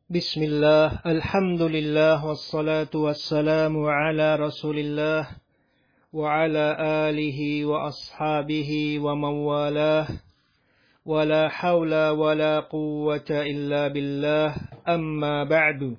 Bismillah, alhamdulillah, wassalatu wassalamu ala rasulillah, wa ala alihi wa ashabihi wa mawalah, wa la hawla wa la quwwata illa billah, amma ba'du.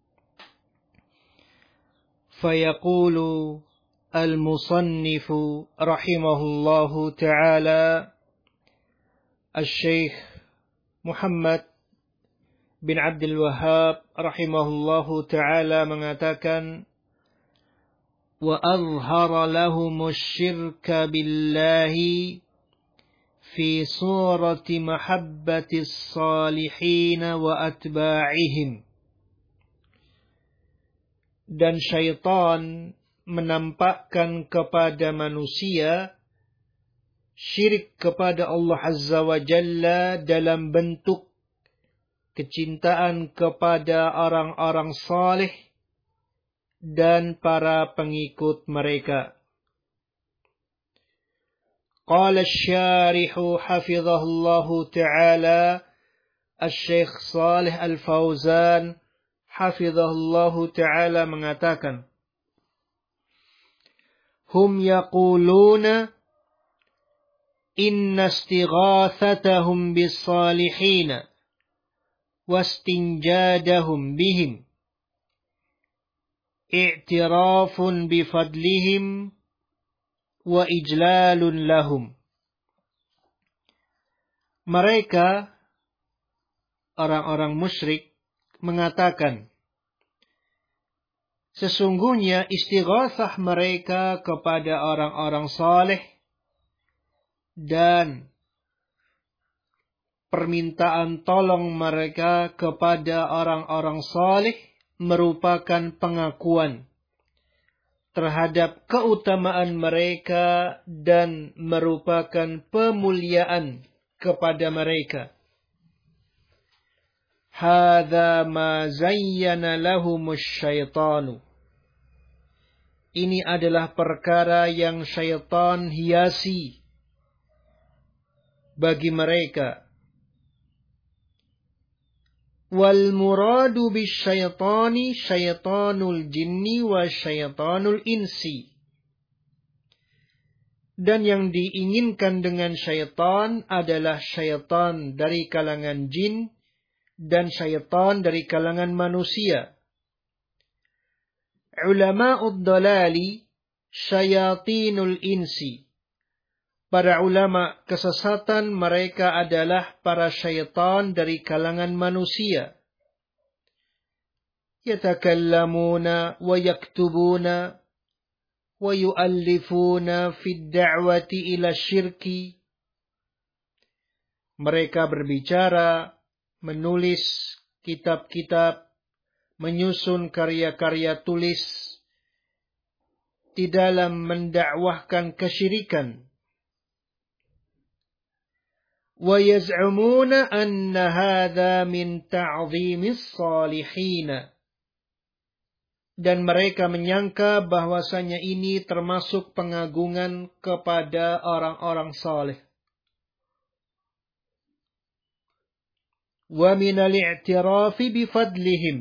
Fayaqulu al-musannifu rahimahullahu ta'ala, al-syeikh Muhammad bin Abdul Wahhab rahimahullahu ta'ala mengatakan, wa azhara lahumus syirka billahi fi surati mahabbatis salihin wa atba'ihim. Dan syaitan menampakkan kepada manusia syirik kepada Allah Azza wa Jalla dalam bentuk kecintaan kepada orang-orang saleh dan para pengikut mereka. Qala asy-syarihu hafizahullahu ta'ala, Asy-Syaikh Shalih Al-Fauzan hafizahullahu ta'ala mengatakan, hum yaquluna inna istighathatahum bis-salihin wastinjadahum bihim i'tirafun bifadlihim wa ijlalun lahum. Mereka, orang-orang musyrik, mengatakan, sesungguhnya istighatsah mereka kepada orang-orang saleh dan permintaan tolong mereka kepada orang-orang saleh merupakan pengakuan terhadap keutamaan mereka dan merupakan pemuliaan kepada mereka. Hadza ma zayyana lahumus syaitanu. Ini adalah perkara yang syaitan hiasi bagi mereka. Wal muradu bisyaitani syaitanul jinni wa syaitanul insi. Dan yang diinginkan dengan syaitan adalah syaitan dari kalangan jin dan syaitan dari kalangan manusia. Ulama'ud dalali syayatinul insi. Para ulama kesesatan mereka adalah para syaitan dari kalangan manusia. Yatakallamuna wa yaktubuna wa yu'allifuna fid da'wati ila syirki. Mereka berbicara, menulis kitab-kitab, menyusun karya-karya tulis di dalam mendakwahkan kesyirikan. وَيَزْعُمُونَ أَنَّ هَذَا مِنْ تَعْظِيمِ الصَّالِحِينَ. Dan mereka menyangka bahwasanya ini termasuk pengagungan kepada orang-orang saleh. وَمِنَ الْإِعْتِرَافِ بِفَضْلِهِمْ.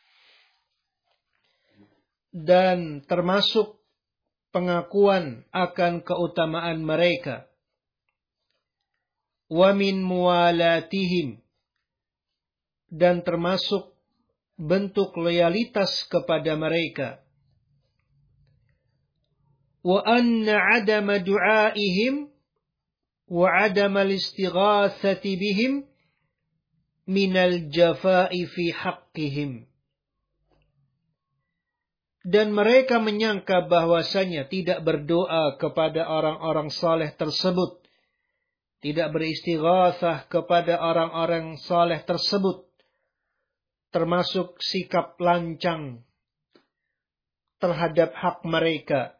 Dan termasuk pengakuan akan keutamaan mereka. Wa min muwalatihim, dan termasuk bentuk loyalitas kepada mereka. Wa anna adama du'aihim wa adama al-istighatsati bihim minal jafa'i fi haqqihim. Dan mereka menyangka bahwasanya tidak berdoa kepada orang-orang saleh tersebut, tidak beristighatsah kepada orang-orang saleh tersebut, termasuk sikap lancang terhadap hak mereka.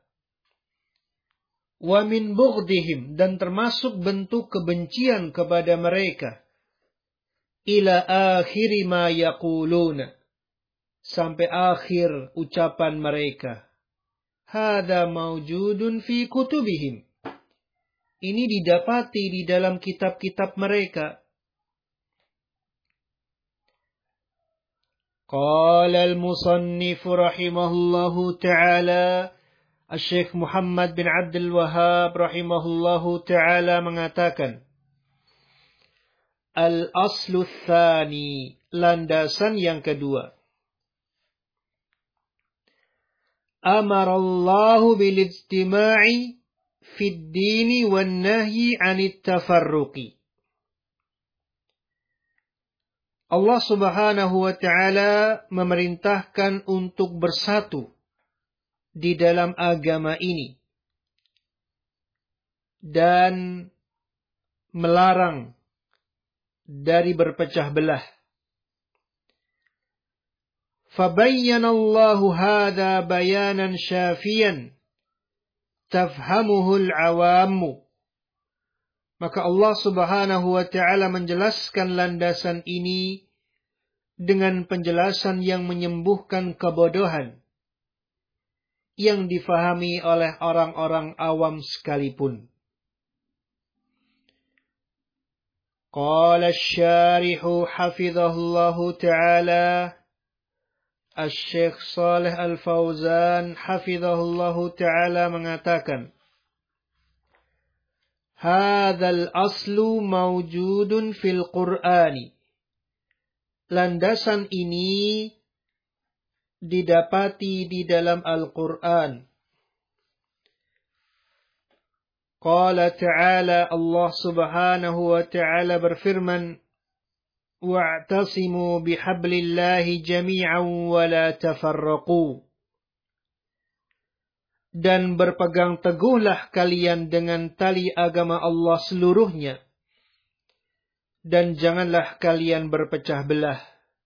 Wa min bughdihim, dan termasuk bentuk kebencian kepada mereka. Ila akhiri ma yaquluna, sampai akhir ucapan mereka. Hadza mawjudun fi kutubihim. Ini didapati di dalam kitab-kitab mereka. Qala al-musannif rahimahullahu ta'ala, Syekh Muhammad bin Abdul Wahhab rahimahullahu ta'ala mengatakan, Al-aslu tsani, landasan yang kedua. Amarallahu bil-ijtima'i fid dini wan nahyi 'anit tafarruqi. Allah Subhanahu wa ta'ala memerintahkan untuk bersatu di dalam agama ini dan melarang dari berpecah belah. Fabayyana Allahu hadha bayanan syafiyan tafhamuhu al-'awammu. Maka Allah Subhanahu wa ta'ala menjelaskan landasan ini dengan penjelasan yang menyembuhkan kebodohan yang difahami oleh orang-orang awam sekalipun. Qala asy-syarihu hafizahullahu ta'ala, Asy-Syaikh Shalih Al-Fauzan hafizahullahu ta'ala mengatakan, Hadzal aslu mawjudun fil Qur'ani. Landasan ini didapati di dalam Al-Qur'an. Qala ta'ala, Allah Subhanahu wa ta'ala berfirman, Wa'tasimu bihablillahi jami'an wa la tafarraqu. Dan berpegang teguhlah kalian dengan tali agama Allah seluruhnya. Dan janganlah kalian berpecah belah.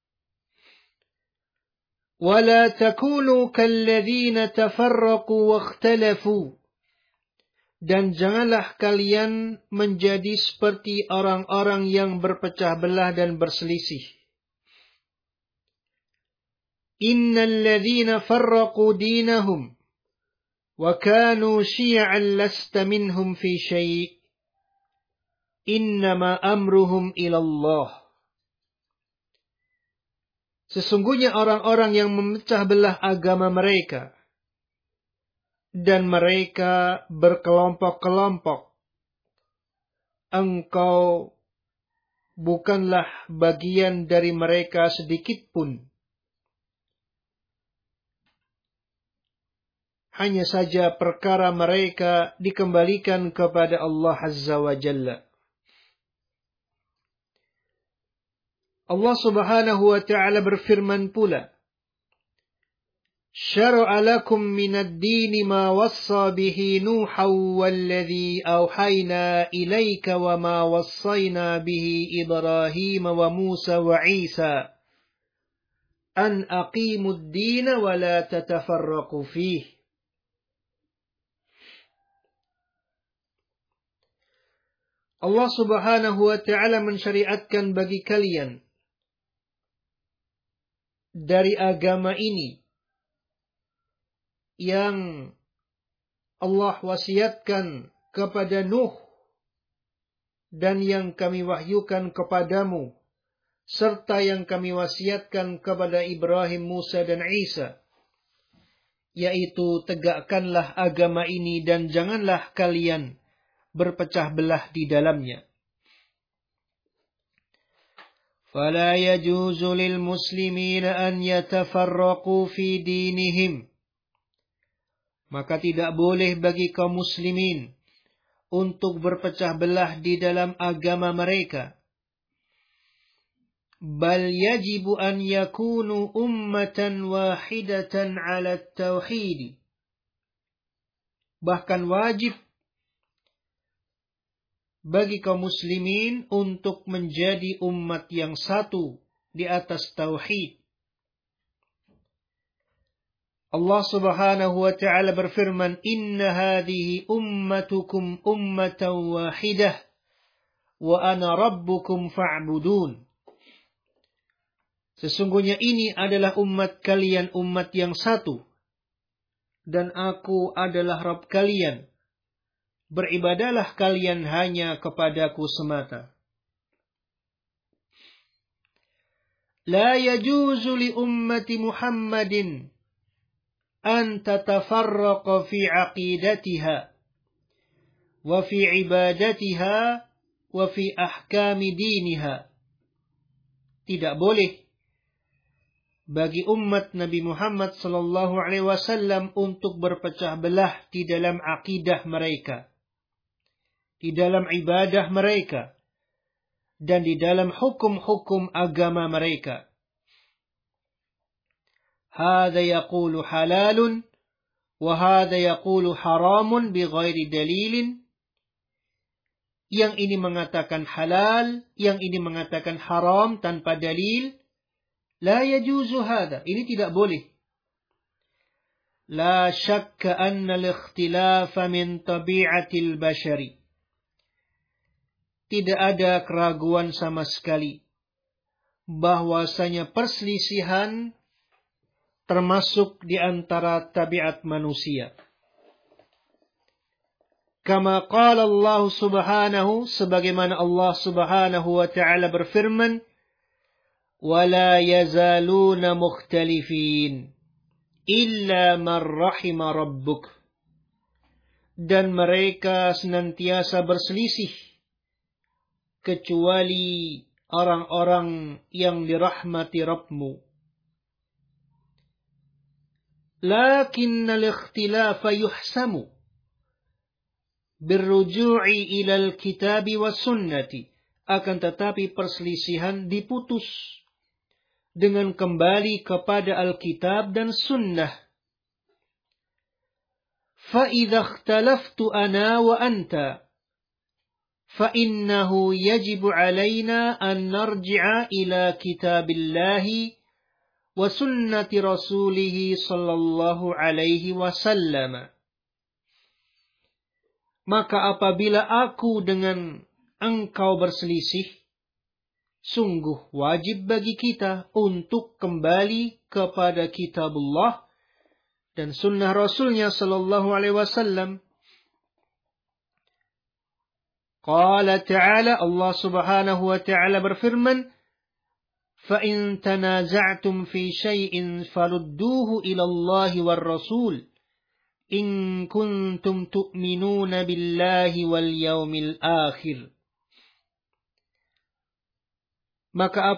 وَلَا تَكُونُوا كَالَّذِينَ تَفَرَّقُوا وَاخْتَلَفُوا. Dan janganlah kalian menjadi seperti orang-orang yang berpecah belah dan berselisih. إِنَّ الَّذِينَ فَرَّقُوا دِينَهُمْ وَكَانُوا شِيَعًا لَسْتَ مِنْهُمْ فِي شَيْءٍ إِنَّمَا أَمْرُهُمْ إِلَى اللَّهِ. Sesungguhnya orang-orang yang memecah belah agama mereka dan mereka berkelompok-kelompok, engkau bukanlah bagian dari mereka sedikit pun. Hanya saja perkara mereka dikembalikan kepada Allah Azza wa Jalla. Allah Subhanahu wa ta'ala berfirman pula, Syara'a lakum minad dini ma wassa bihi Nuhan walladhi awhayna ilayka wa ma wassayna bihi Ibrahim wa Musa wa Isa an aqimud dina wa la tatafarraqu fihi. Allah Subhanahu wa ta'ala mensyariatkan bagi kalian dari agama ini yang Allah wasiatkan kepada Nuh dan yang kami wahyukan kepadamu serta yang kami wasiatkan kepada Ibrahim, Musa dan Isa, yaitu tegakkanlah agama ini dan janganlah kalian berpecah belah di dalamnya. فَلَا يَجُوزُ لِلْمُسْلِمِينَ أَنْ يَتَفَرَّقُوا فِي دِينِهِمْ. Maka tidak boleh bagi kaum muslimin untuk berpecah belah di dalam agama mereka. بَلْ يَجِبُ أَنْ يَكُونُوا أُمَّةً وَاحِدَةً عَلَى التَّوْحِيدِ. Bahkan wajib bagi kaum muslimin untuk menjadi umat yang satu di atas tauhid. Allah Subhanahu wa ta'ala berfirman, Inna hadhihi ummatukum ummatan wahidah wa ana rabbukum fa'budun. Sesungguhnya ini adalah umat kalian, umat yang satu, dan aku adalah Rabb kalian. Beribadalah kalian hanya kepadaku semata. la yajuzu li ummati Muhammadin an tatafarraqa fi aqidatiha wa fi ibadatiha wa fi ahkami diniha. Tidak boleh bagi umat Nabi Muhammad sallallahu alaihi wasallam untuk berpecah belah di dalam akidah mereka, di dalam ibadah mereka, dan di dalam hukum-hukum agama mereka. Hadza yaqulu halalun wa hadza yaqulu haramun bighairi dalilin. Yang ini mengatakan halal, yang ini mengatakan haram tanpa dalil. La yajuzu hadza. Ini tidak boleh. La syakka anna al-ikhtilafa min tabi'atil bashari. Tidak ada keraguan sama sekali bahwasanya perselisihan termasuk di antara tabiat manusia. Kama qala Allah subhanahu, sebagaimana Allah subhanahu wa ta'ala berfirman, وَلَا يَزَالُونَ مُخْتَلِفِينَ إِلَّا مَنْ رَحِمَ رَبُّكَ. Dan mereka senantiasa berselisih kecuali orang-orang yang dirahmati Rabbmu. لَكِنَّ الْاخْتِلَافَ يُحْسَمُ بِالرُّجُوعِ إِلَى الْكِتَابِ وَالسُّنَّةِ. Akan tetapi perselisihan diputus dengan kembali kepada Alkitab dan Sunnah. فَإِذَا اخْتَلَفْتُ أَنَا وَأَنْتَ فَإِنَّهُ يَجِبُ عَلَيْنَا أَنْ نَرْجِعَ إِلَى كِتَابِ اللَّهِ وَسُنَّةِ رَسُولِهِ صَلَّى اللَّهُ عَلَيْهِ وَسَلَّمَ. Maka apabila aku dengan engkau berselisih, sungguh wajib bagi kita untuk kembali kepada kitabullah dan sunnah Rasulnya sallallahu alaihi wasallam. Qala ta'ala, Allah subhanahu wa ta'ala berfirman, فَإِن تَنَازَعْتُمْ فِي شَيْءٍ فَرُدُّوهُ إِلَى اللَّهِ وَالرَّسُولِ إِن كُنتُمْ تُؤْمِنُونَ بِاللَّهِ وَالْيَوْمِ الْآخِرِ. Maka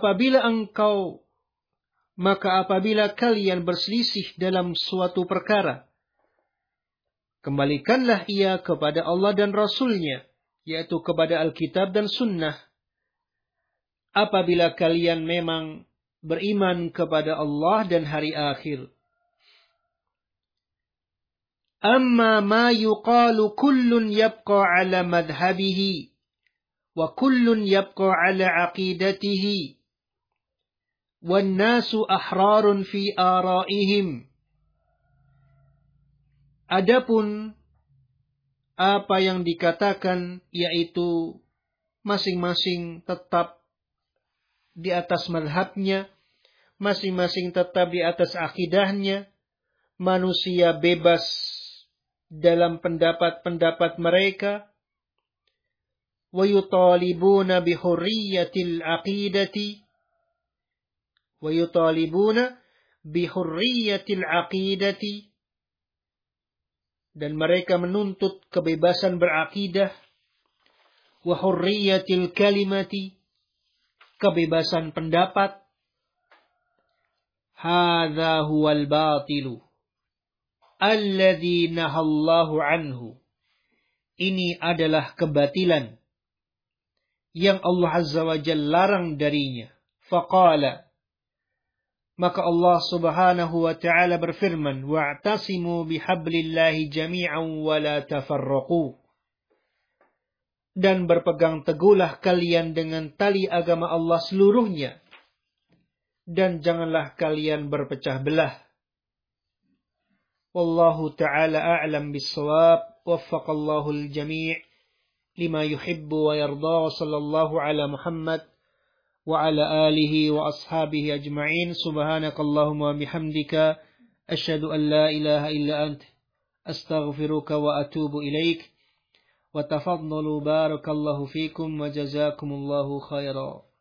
apabila kalian berselisih dalam suatu perkara, kembalikanlah ia kepada Allah dan Rasulnya, yaitu kepada Alkitab dan Sunnah. Apabila kalian memang beriman kepada Allah dan hari akhir. Amma ma yuqalu kullun yabqa ala madhhabihi wa kullun yabqa ala aqidatihi wan nasu ahrarun fi ara'ihim. Adapun apa yang dikatakan, yaitu masing-masing tetap di atas madhabnya, masing-masing tetap di atas akidahnya, manusia bebas dalam pendapat-pendapat mereka, وَيُطَالِبُونَ بِحُرِّيَّةِ الْعَقِيدَةِ dan mereka menuntut kebebasan berakidah, وَحُرِّيَّةِ الْكَلِمَةِ kebebasan pendapat. هَذَا هُوَ الْبَاطِلُ الَّذِي نَهَى اللَّهُ عَنْهُ. Ini adalah kebatilan yang Allah Azza wa Jalla larang darinya. Faqala, maka Allah Subhanahu wa ta'ala berfirman, wa'tasimu bihablillahi jami'an wa la tafarraqu. Dan berpegang teguhlah kalian dengan tali agama Allah seluruhnya, dan janganlah kalian berpecah belah. Wallahu ta'ala a'lam bis-shawab. Waffaqallahu al-jami' lima yuhibbu wa yarda, wa sallallahu ala Muhammad wa ala alihi wa ashabihi ajma'in. Subhanakallahumma wa bihamdika asyhadu an la ilaha illa ant astaghfiruka wa atubu ilaik. Wa tafaddalu barakallahu fikum wa jazakumullahu khairan.